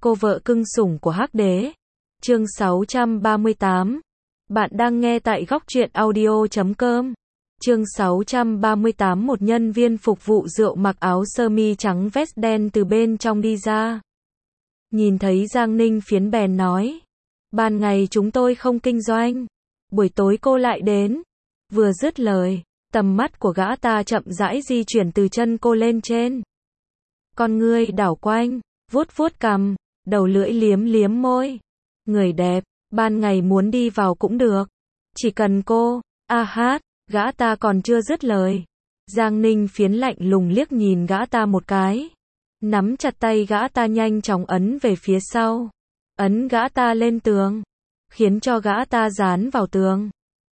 cô vợ cưng sủng của Hắc Đế. Chương 638. Bạn đang nghe tại góc truyện audio.com. Chương 638. Một nhân viên phục vụ rượu mặc áo sơ mi trắng vest đen từ bên trong đi ra. Nhìn thấy Giang Ninh Phiến bèn nói. Ban ngày chúng tôi không kinh doanh. Buổi tối cô lại đến. Vừa dứt lời, tầm mắt của gã ta chậm rãi di chuyển từ chân cô lên trên. Con ngươi đảo quanh, vuốt vuốt cằm, đầu lưỡi liếm liếm môi. Người đẹp, ban ngày muốn đi vào cũng được. Chỉ cần cô, hát, gã ta còn chưa dứt lời. Giang Ninh Phiến lạnh lùng liếc nhìn gã ta một cái. Nắm chặt tay gã ta nhanh chóng ấn về phía sau. Ấn gã ta lên tường. Khiến cho gã ta dán vào tường.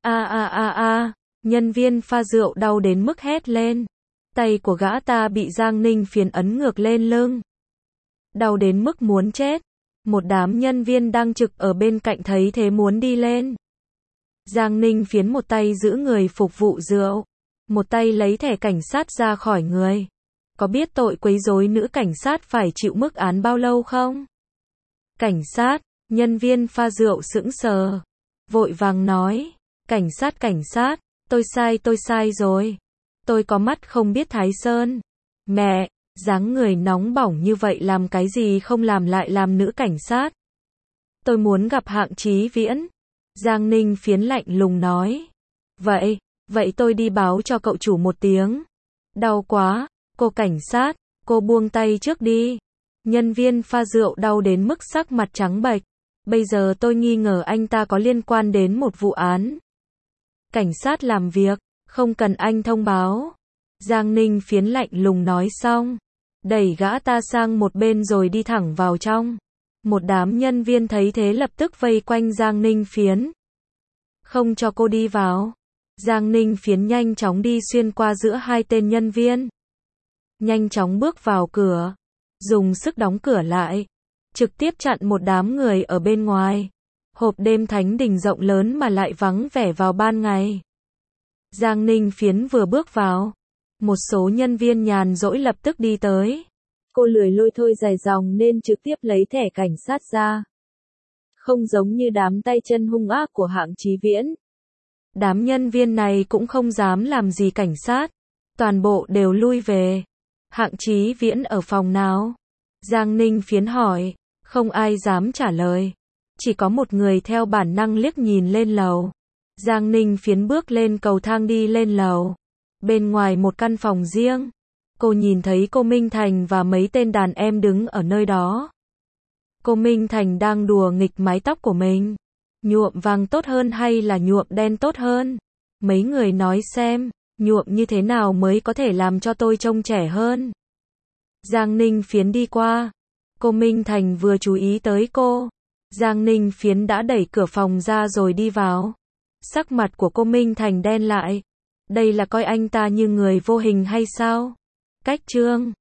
Nhân viên pha rượu đau đến mức hét lên. Tay của gã ta bị Giang Ninh Phiến ấn ngược lên lưng. Đau đến mức muốn chết. Một đám nhân viên đang trực ở bên cạnh thấy thế muốn đi lên. Giang Ninh Phiến một tay giữ người phục vụ rượu. Một tay lấy thẻ cảnh sát ra khỏi người. Có biết tội quấy rối nữ cảnh sát phải chịu mức án bao lâu không? Cảnh sát, nhân viên pha rượu sững sờ. Vội vàng nói. Cảnh sát, tôi sai rồi. Tôi có mắt không biết Thái Sơn. Mẹ, dáng người nóng bỏng như vậy làm cái gì không làm lại làm nữ cảnh sát. Tôi muốn gặp Hạng Chí Viễn. Giang Ninh Phiến lạnh lùng nói. Vậy tôi đi báo cho cậu chủ một tiếng. Đau quá, cô cảnh sát, cô buông tay trước đi. Nhân viên pha rượu đau đến mức sắc mặt trắng bệch. Bây giờ tôi nghi ngờ anh ta có liên quan đến một vụ án. Cảnh sát làm việc, không cần anh thông báo. Giang Ninh Phiến lạnh lùng nói xong. Đẩy gã ta sang một bên rồi đi thẳng vào trong. Một đám nhân viên thấy thế lập tức vây quanh Giang Ninh Phiến. Không cho cô đi vào. Giang Ninh Phiến nhanh chóng đi xuyên qua giữa hai tên nhân viên. Nhanh chóng bước vào cửa. Dùng sức đóng cửa lại. Trực tiếp chặn một đám người ở bên ngoài. Hộp đêm thánh đình rộng lớn mà lại vắng vẻ vào ban ngày. Giang Ninh Phiến vừa bước vào. Một số nhân viên nhàn rỗi lập tức đi tới. Cô lười lôi thôi dài dòng nên trực tiếp lấy thẻ cảnh sát ra. Không giống như đám tay chân hung ác của Hạng Chí Viễn. Đám nhân viên này cũng không dám làm gì cảnh sát. Toàn bộ đều lui về. Hạng Chí Viễn ở phòng nào? Giang Ninh Phiến hỏi. Không ai dám trả lời. Chỉ có một người theo bản năng liếc nhìn lên lầu. Giang Ninh Phiến bước lên cầu thang đi lên lầu. Bên ngoài một căn phòng riêng. Cô nhìn thấy cô Minh Thành và mấy tên đàn em đứng ở nơi đó. Cô Minh Thành đang đùa nghịch mái tóc của mình. Nhuộm vàng tốt hơn hay là nhuộm đen tốt hơn? Mấy người nói xem, nhuộm như thế nào mới có thể làm cho tôi trông trẻ hơn? Giang Ninh Phiến đi qua. Cô Minh Thành vừa chú ý tới cô. Giang Ninh Phiến đã đẩy cửa phòng ra rồi đi vào. Sắc mặt của cô Minh Thành đen lại. Đây là coi anh ta như người vô hình hay sao? Cách chương